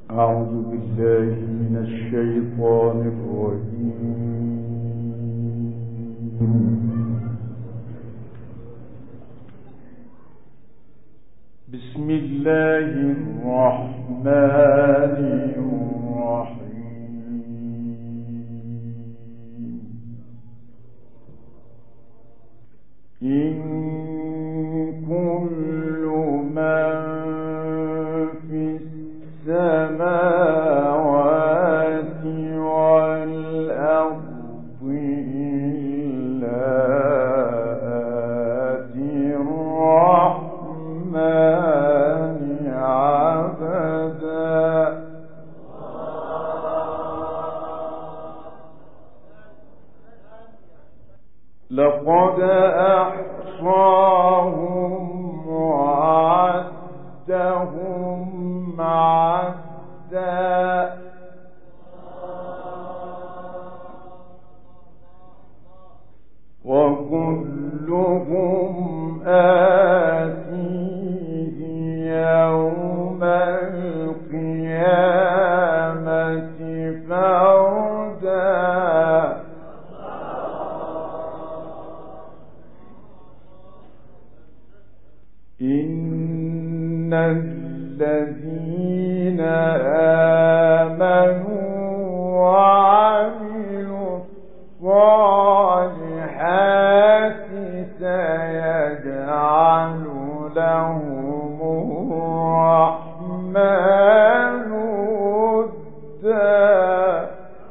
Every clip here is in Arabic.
أعوذ بالله من الشيطان الرجيم. بسم الله الرحمن الرحيم. إن كل من في السماوات والأرض إلا آتي الرحمن عبدا. لقد أحصاهم وعدهم عدا. وكلهم آتيه يوم القيامة فردا. إن الذين آمنوا وعملوا الصالحات سيجعل لهم الرحمن ودا.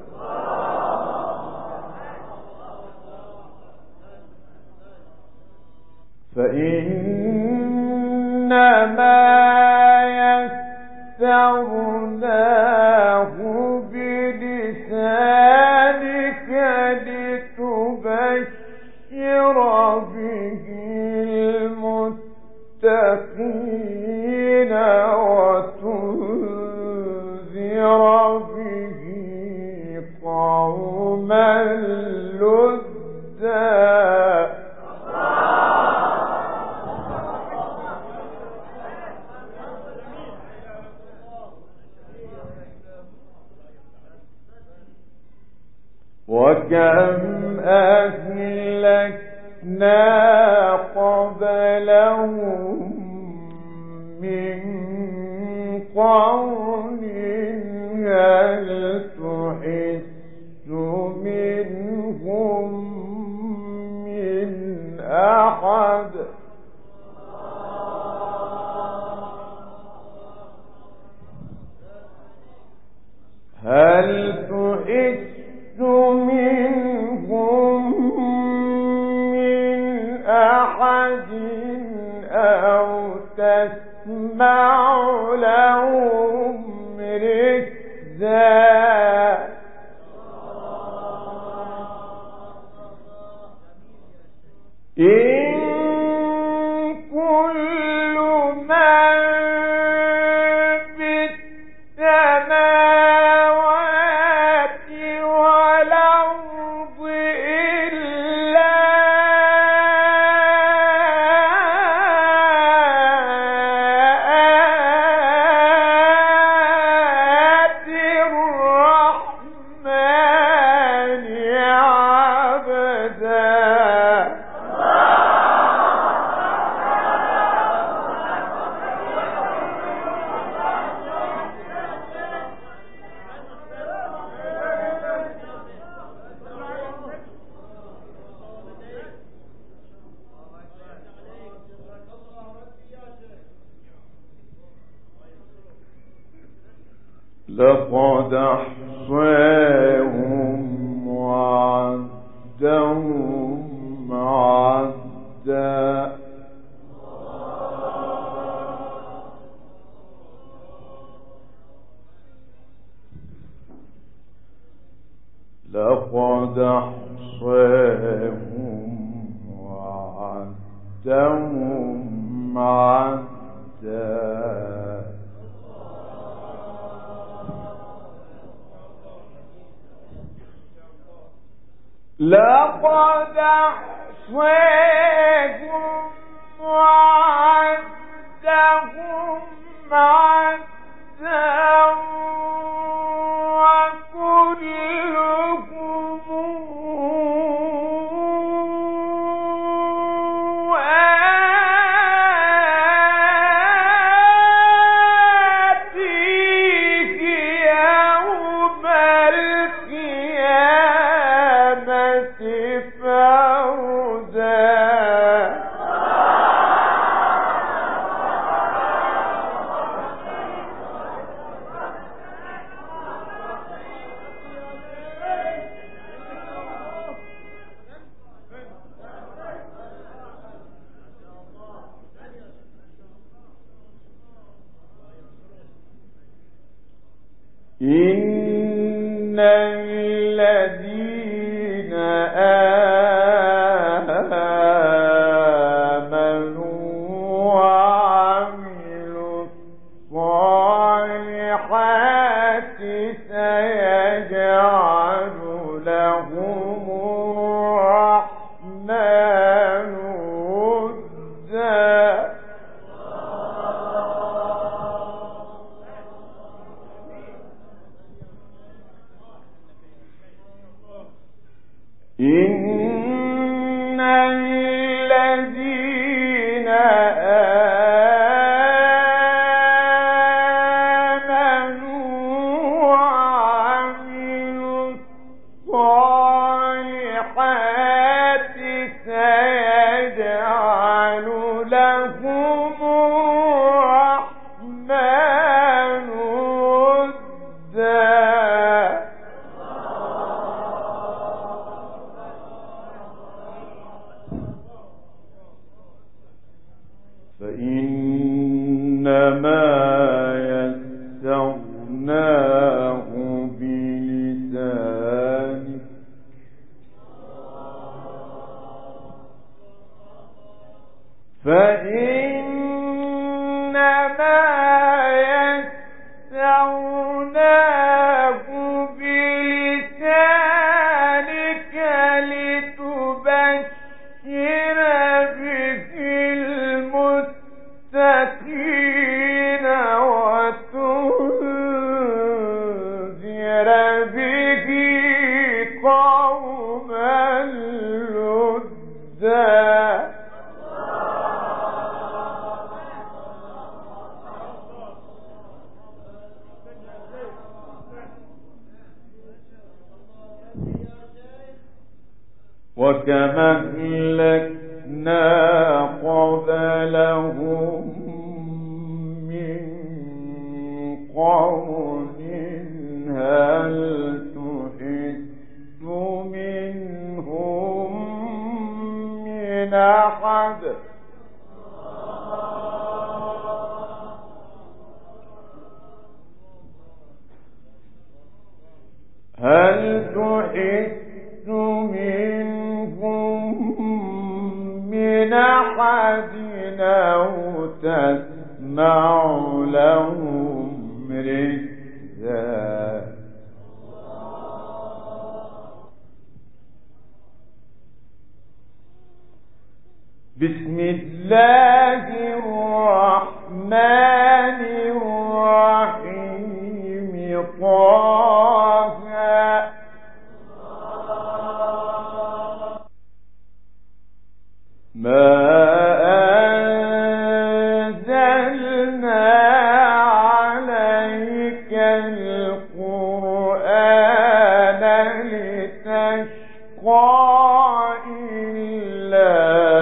فإنما يسرناه بلسانك لتبشر به المتقين وتنذر به قوما لدا. وكم أهلكنا قبلهم من قرن هل تحس منهم من أحد. هل تحس منهم من أحد أو تسمع لهم ركزا. إن كل من في السماوات والأرض إلا آتي الرحمن عبدا. لقد أحصاهم وعدهم عدا. لقد أحصاهم وعدهم عدا. لقد أحصاهم وعدهم عدا. إن الذين آمنوا وعملوا الصالحات سيجعل لهم الرحمن ودا. إن الذين آمنوا وعملوا الصالحات سيجعل لهم الرحمن ودا. فإنما يسرناه بلسانك لتبشر به المتقين وتنذر به قوما لدا. وكما أهلكنا قبلهم من قرن هل تحس منهم من أحد. هل تحس منهم من أحد أو تسمع لهم ركزا. بسم الله الرحمن الرحيم. طه ما أنزلنا عليك القرآن لتشقى إلا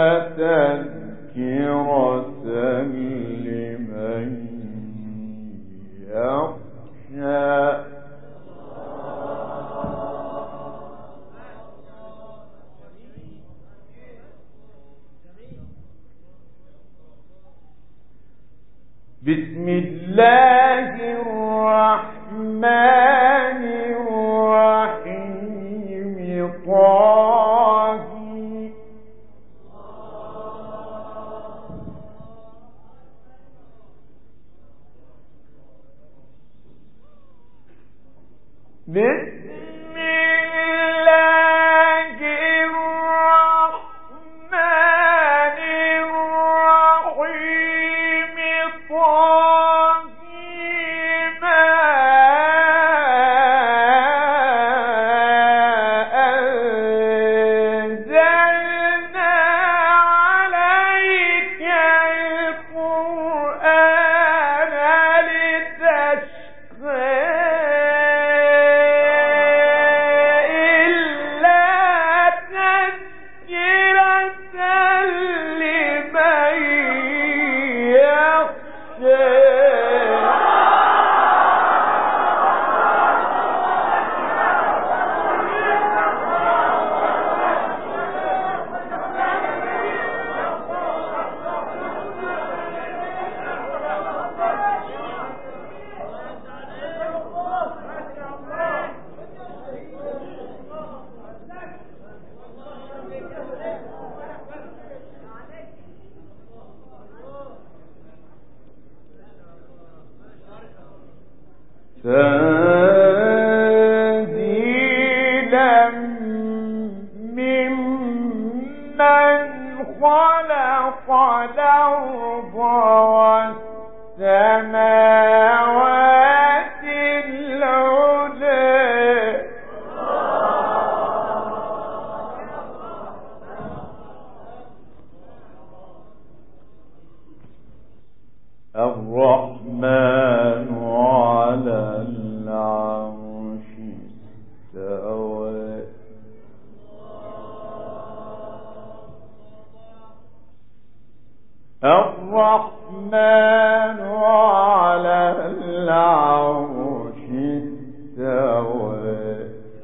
تذكرة لمن يخشى. بسم الله الرحمن الرحيم. طه بسم الله الرحمن الرحيم. طه ما أنزلنا عليك القرآن لتشقى تنزيلا ممن خلق الأرض والسماوات العلى الرحمن على العرش استوى الرحمن على العرش استوى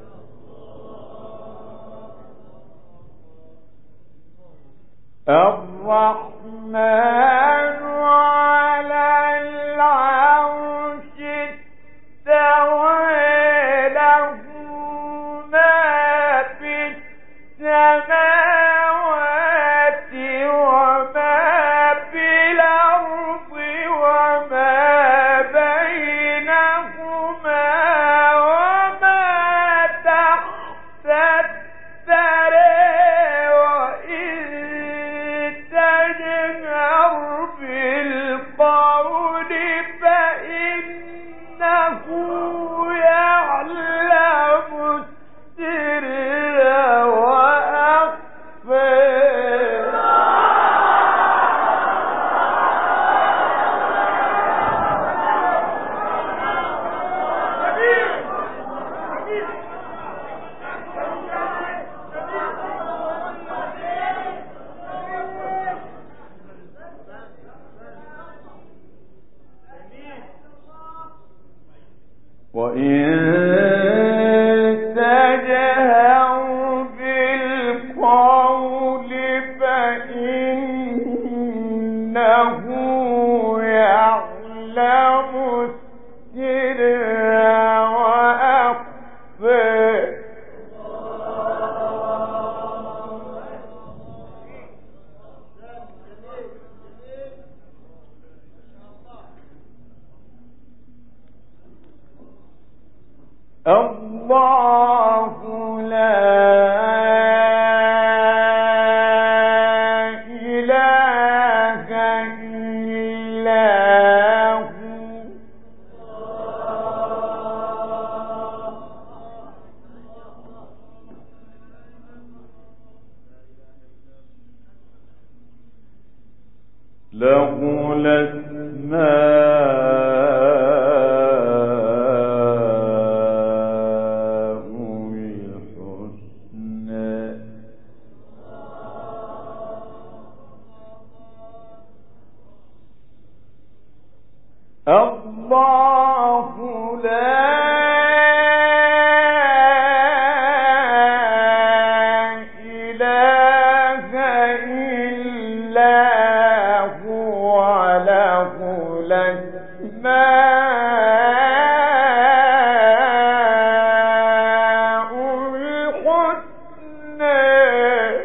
الرحمن على العرش استوى له ما في السماوات وما في الأرض وما بينهما وما تحت الثرى وإن تجهر بالقول فإنه يعلم السر وأخفى وإن تجهر بالقول فإنه يعلم السر وأخفى الله لا إله إلا هو له الأسماء الحسنى الله لا إله إلا هو له الأسماء الحسنى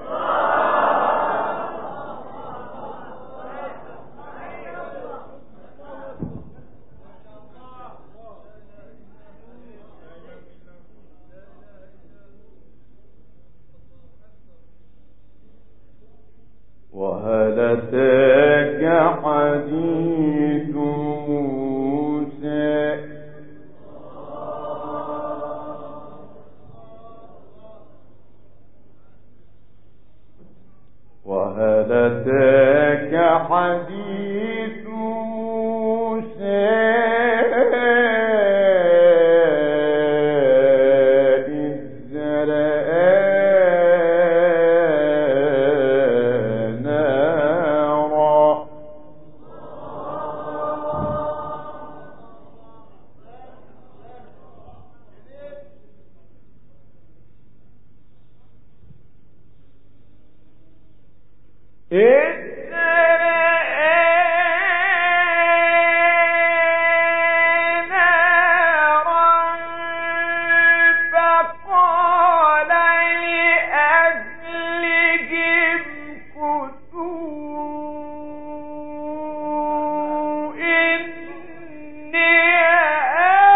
وهل أتاك حديث موسى وهل أتاك حديث موسى إذ رأى نارا إني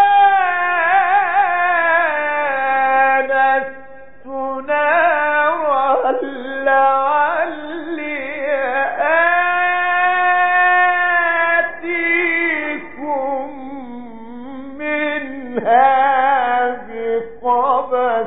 منها بقبس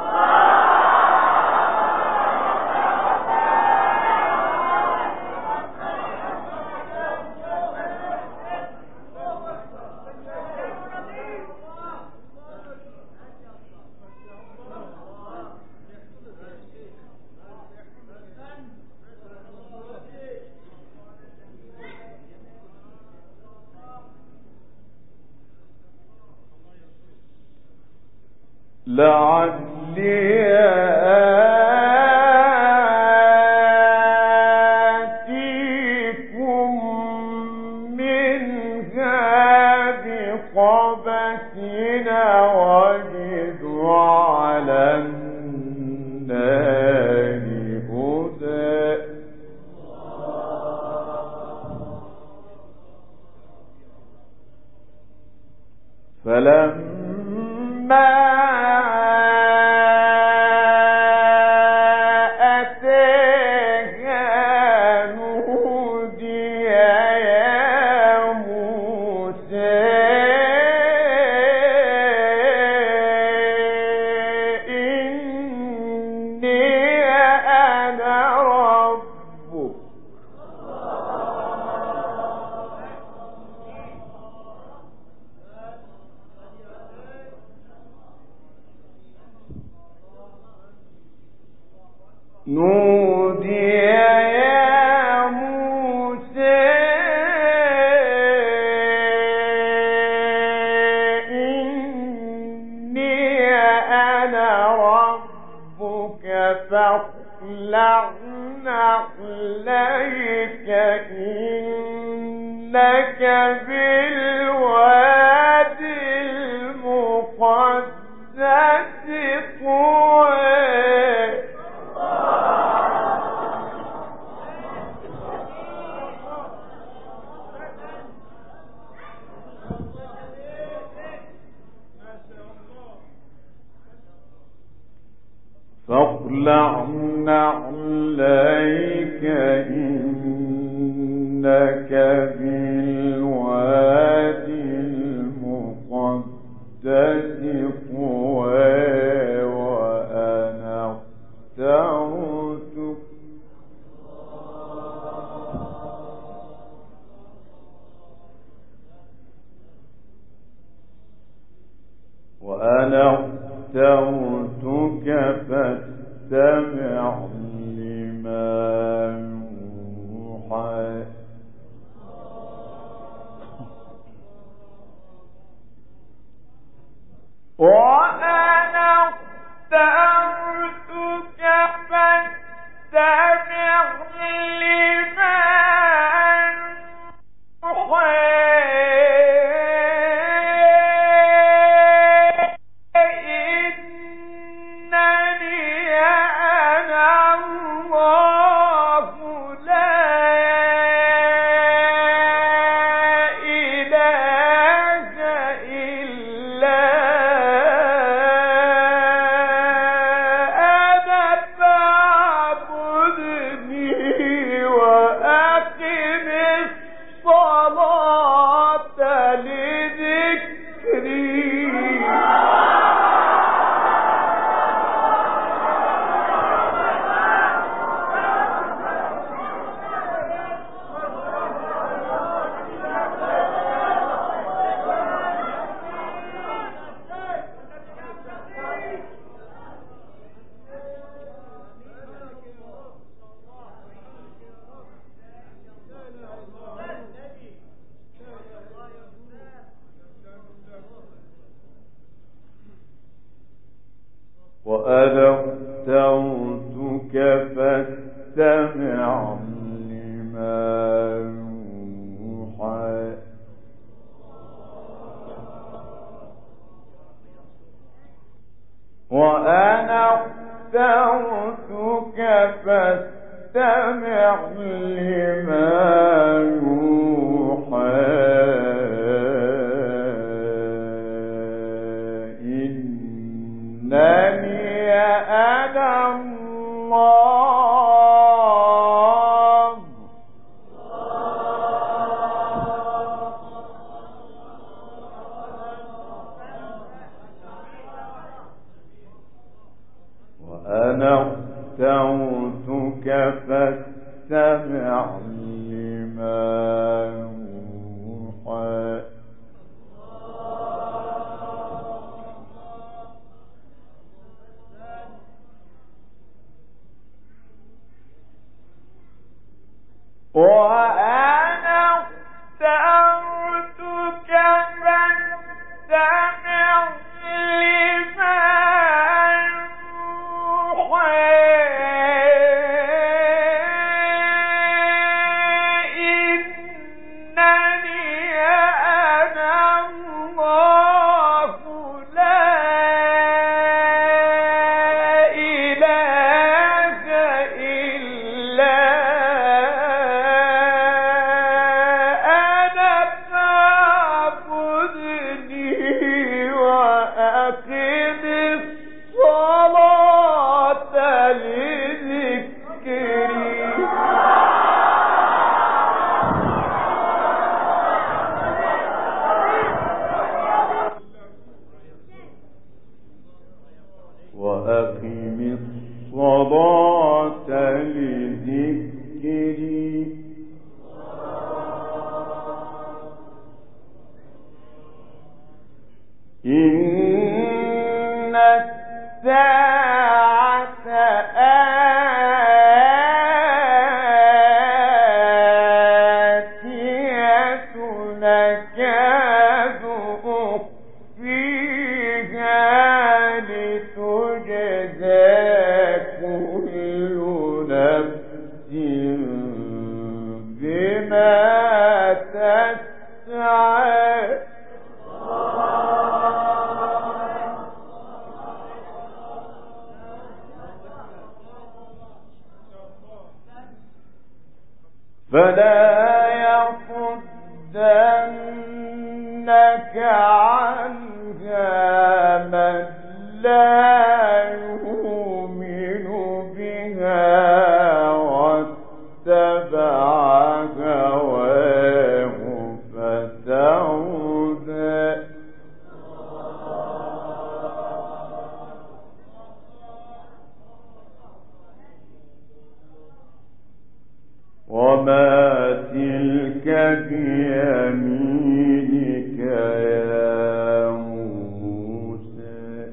لعلي آتيكم منها بقبس وجد على النار هدى فلما نودي يا موسى إني أنا ربك فاخلع نعليك إنك بالوادي المقدس طوى فاخلع نعليك إنك بالوادي المقدس طوى وأنا اخترتك فاستمع لما يوحى وأنا اخترتك فاستمع لما يوحى وأنا اخترتك فاستمع لما يوحى وأنا اخترتك فاستمع لما يوحى إنني أنا الله اخترتك فاستمع لما يوحى وأنا اخترتك فاستمع لما يوحى إنني أنا الله لا إله إلا أنا فاعبدني وأقم الصلاة لذكري وأقم الصلاة لذكري إن الساعة آتية نكاد أخفيها لتجزى كل نفس بما تسعى فلا يصدنك عنها من لا يؤمن بها واتبع هواه فتردى وما تلك بيمينك يا موسى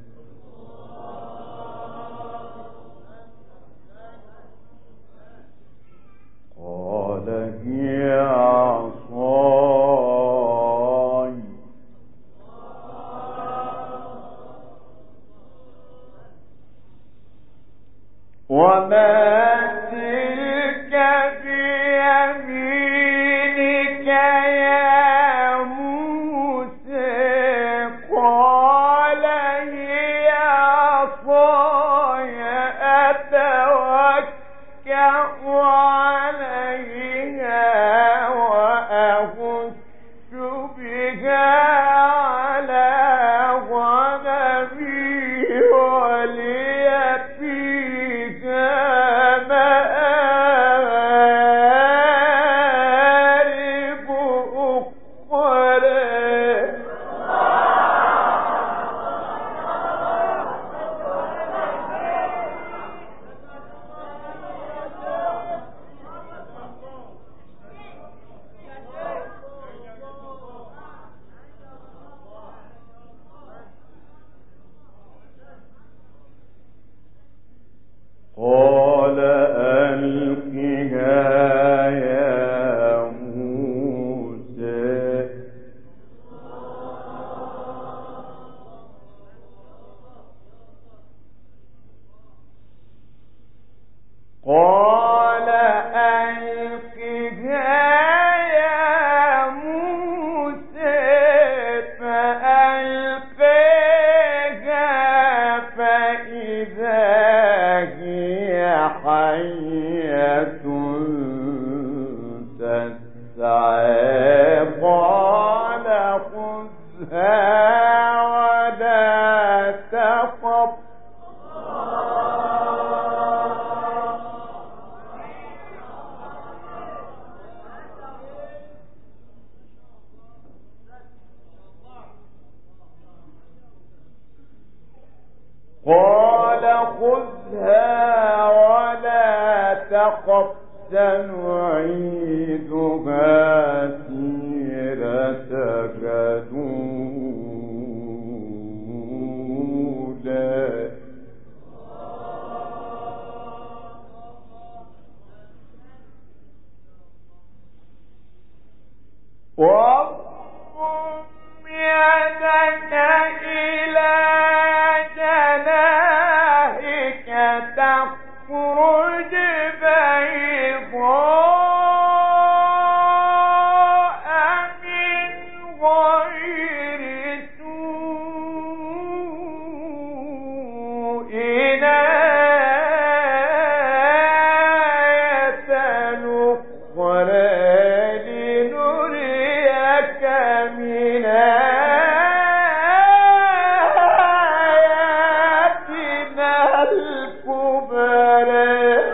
قال هي عصاي وما تلك بيمينك يا موسى قال هي عصاي أتوكأ عليها وأهش بها على غنمي ولي فيها مآرب أخرى قال ألقها يا موسى قال ألقها يا موسى فألقاها فإذا هي حية تسعى قال خذها ولا تخف قال خذها خذها ولا تخف سنعيدها سيرتك الأولى واضم يدك إلى جناحك تخرج بيضاء من غير سوء آية أخرى لنريك من آياتنا الكبرى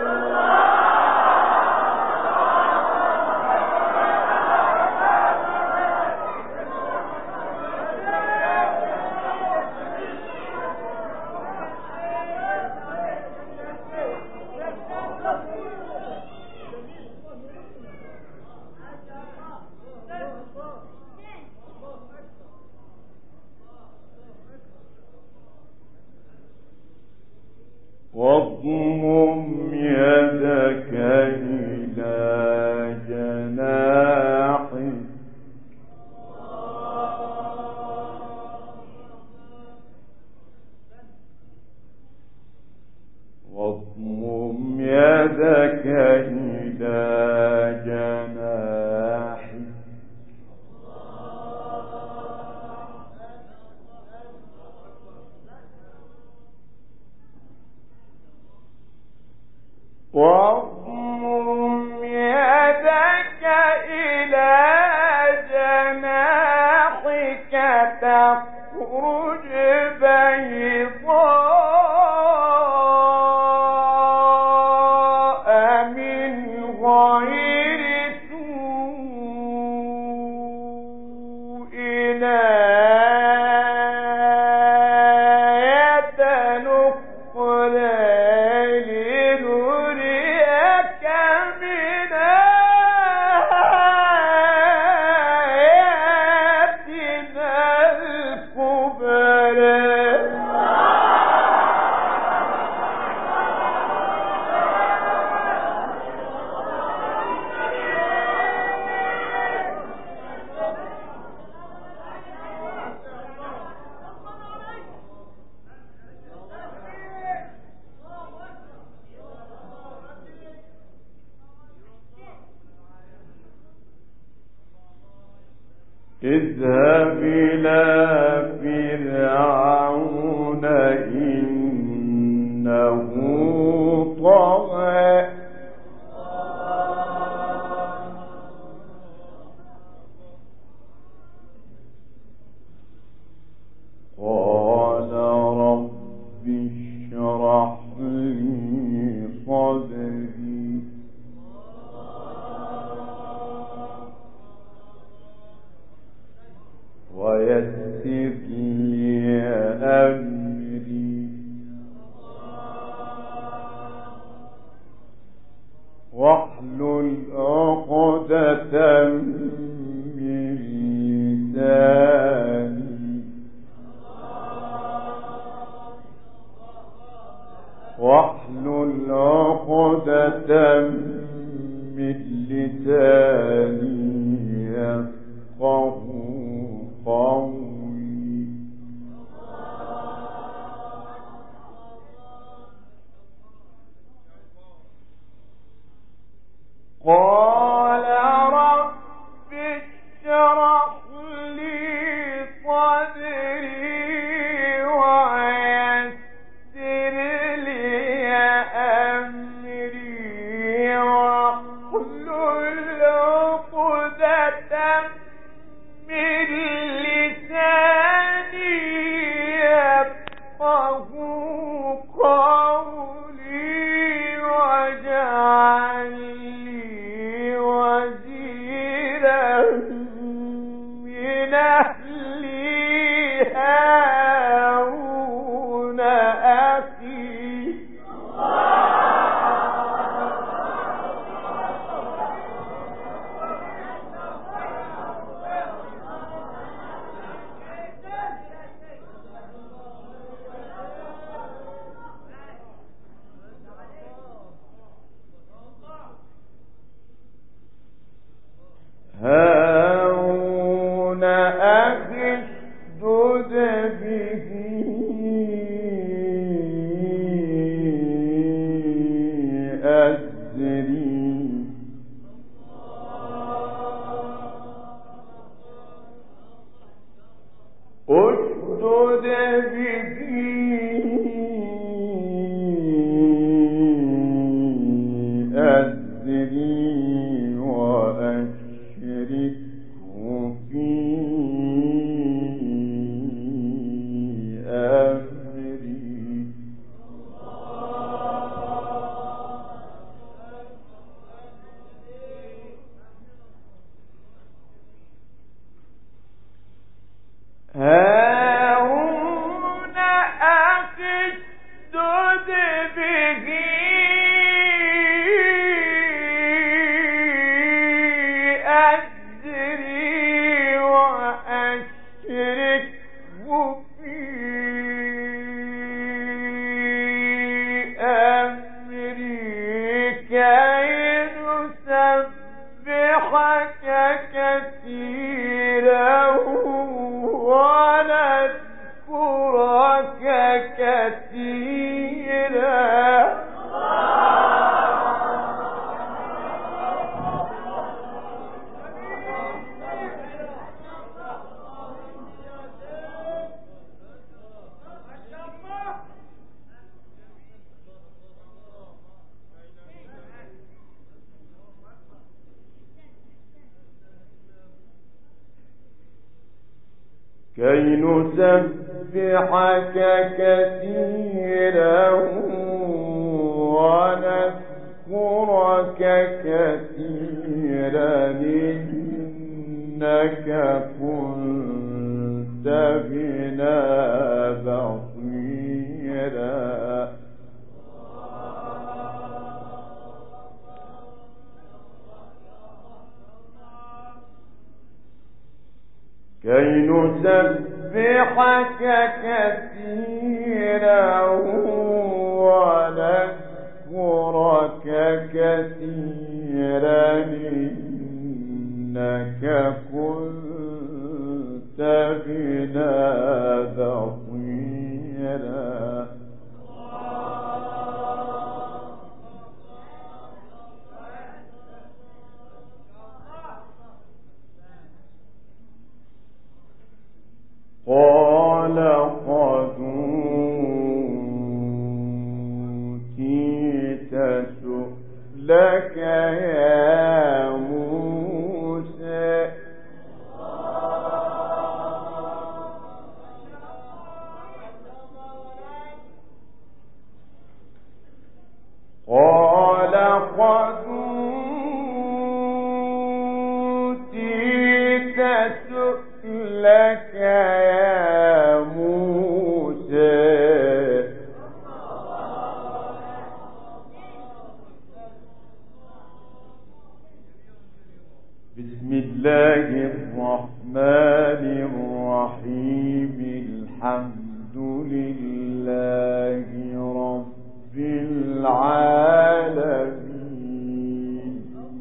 واضمم يدك إلى جناحك واضمم يدك إلى جناحك واضمم يدك إلى جناحك تخرج بيضاء من غير سوء آية أخرى لنريك من آياتنا الكبرى اذهب إلى فرعون إنه طغى قال رب اشرح لي صدري ويسر لي أمري واحلل عقدة من لساني واحلل عقدة من لساني يفقه قولي قال رب اشرح لي صدري ويسر لي أمري واحلل عقدة من لساني يفقه قولي واجعل لي وزيرا من أهلي كي نسبحك كثيرا ونذكرك كثيرا إنك كنت بنا بصيرا كي نسبحك كثيرا ونذكرك كثيرا إنك كنت بنا بصيرا قال قد أوتيت سؤلك يا موسى قال قد أوتيت سؤلك يا موسى بسم الله الرحمن الرحيم الحمد لله رب العالمين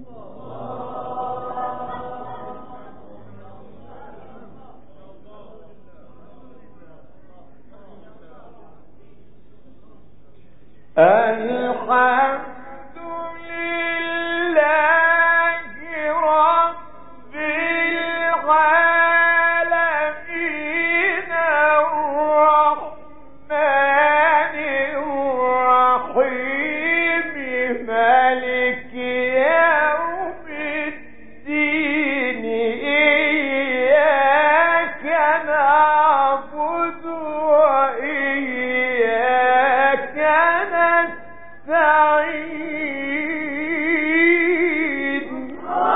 الحمد لله رب العالمين الرحمن الرحيم مالك يوم الدين إياك نعبد وإياك نستعين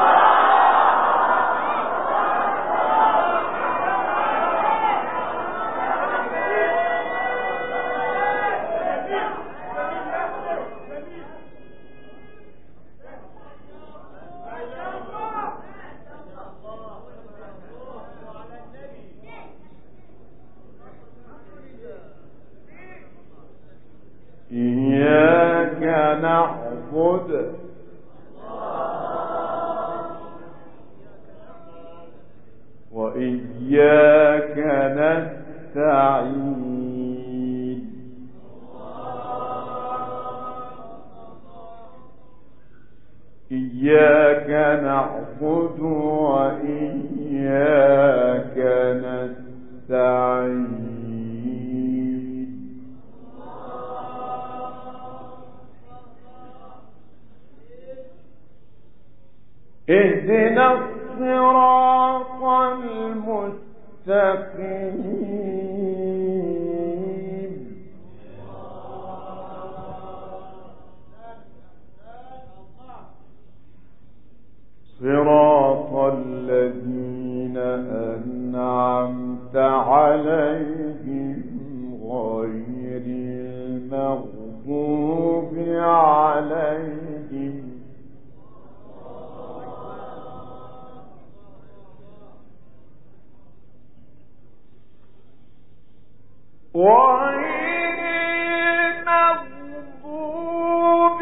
إياك نعبد وإياك نستعين نستعين إياك نعبد وإياك نستعين اهدنا الصراط المستقيم صراط الذين أنعمت عليهم غير المغضوب عليهم غير المغضوب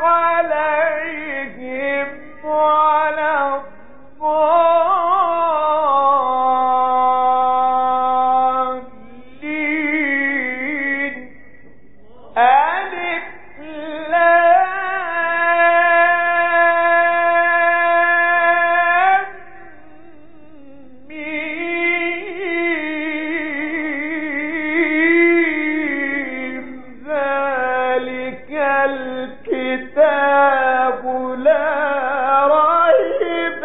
عليهم ولا الضالين ألف لام ميم ذلك الكتاب لا ريب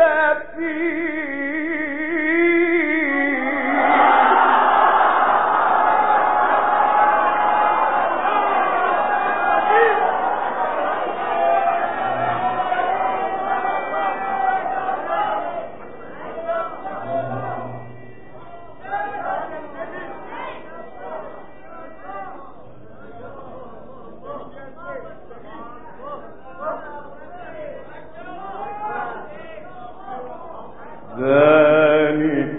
ذلك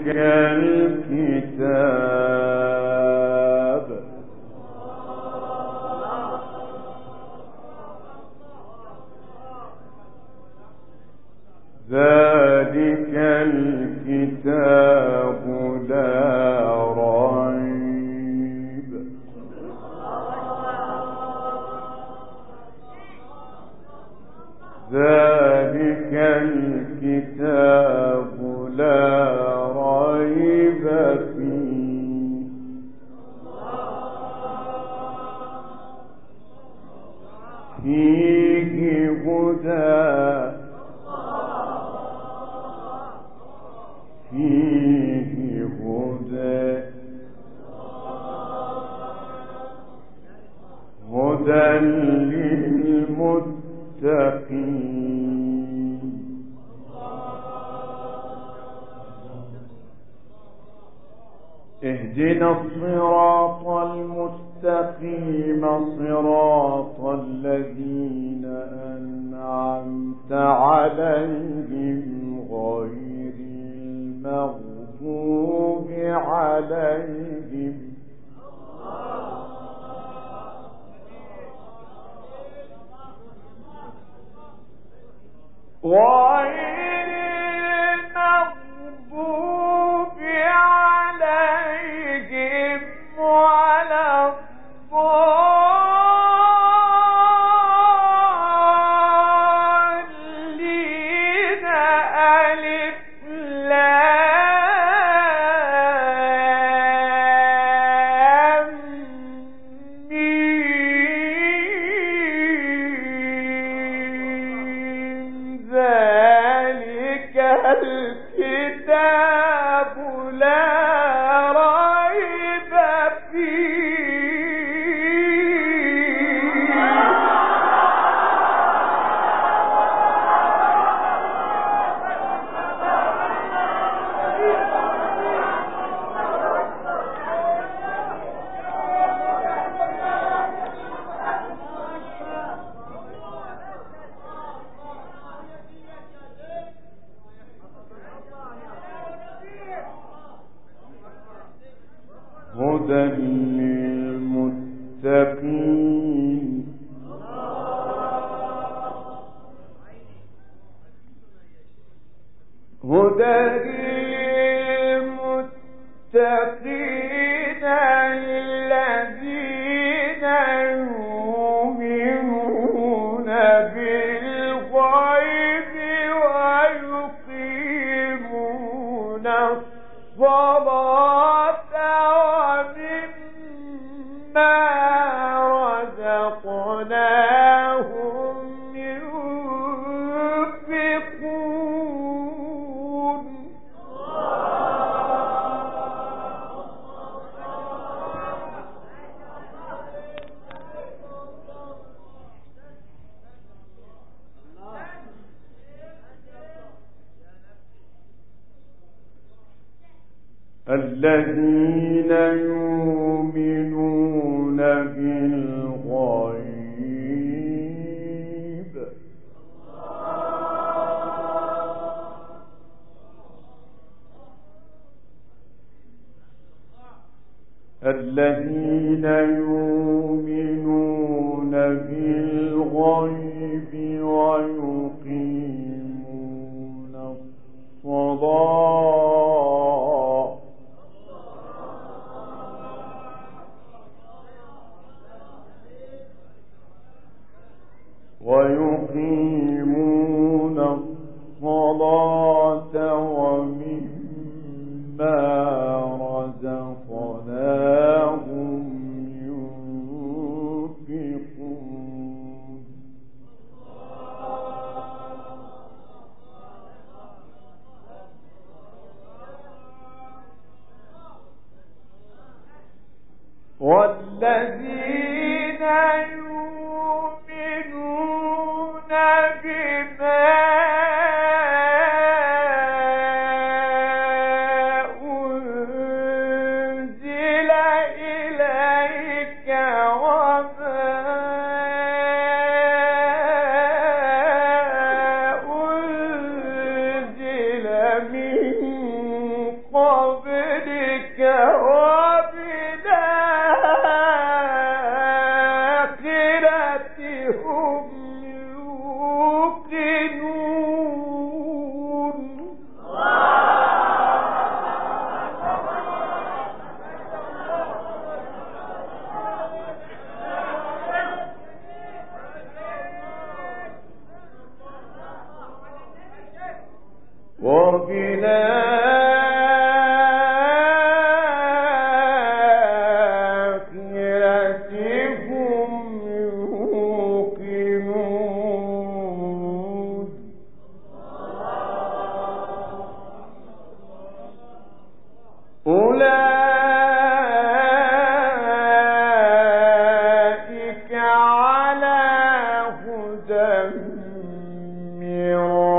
الكتاب ذلك الكتاب لا ريب ذلك الكتاب لا ريب فيه هدى هدى للمتقين اهدنا الصراط المستقيم صراط الذين أنعمت عليهم غير المغضوب عليهم غير المغضوب عليهم ولا الضالين ألف لام ميم ذلك الكتاب لا ريب هدى للمتقين هدى للمتقين الذين يؤمنون بالغيب الذين يؤمنون بالغيب ويقيمون الصلاة ومما رزقناهم ينفقون والذين يؤمنون بما أنزل إليك وما أنزل من قبلك وبالآخرة هم يوقنون أولئك على هدى من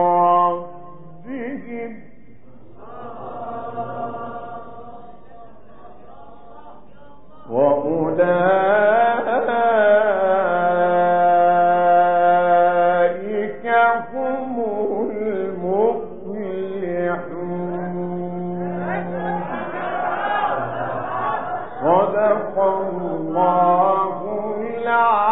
ربهم وأولئك هم المفلحون صدق الله العظيم.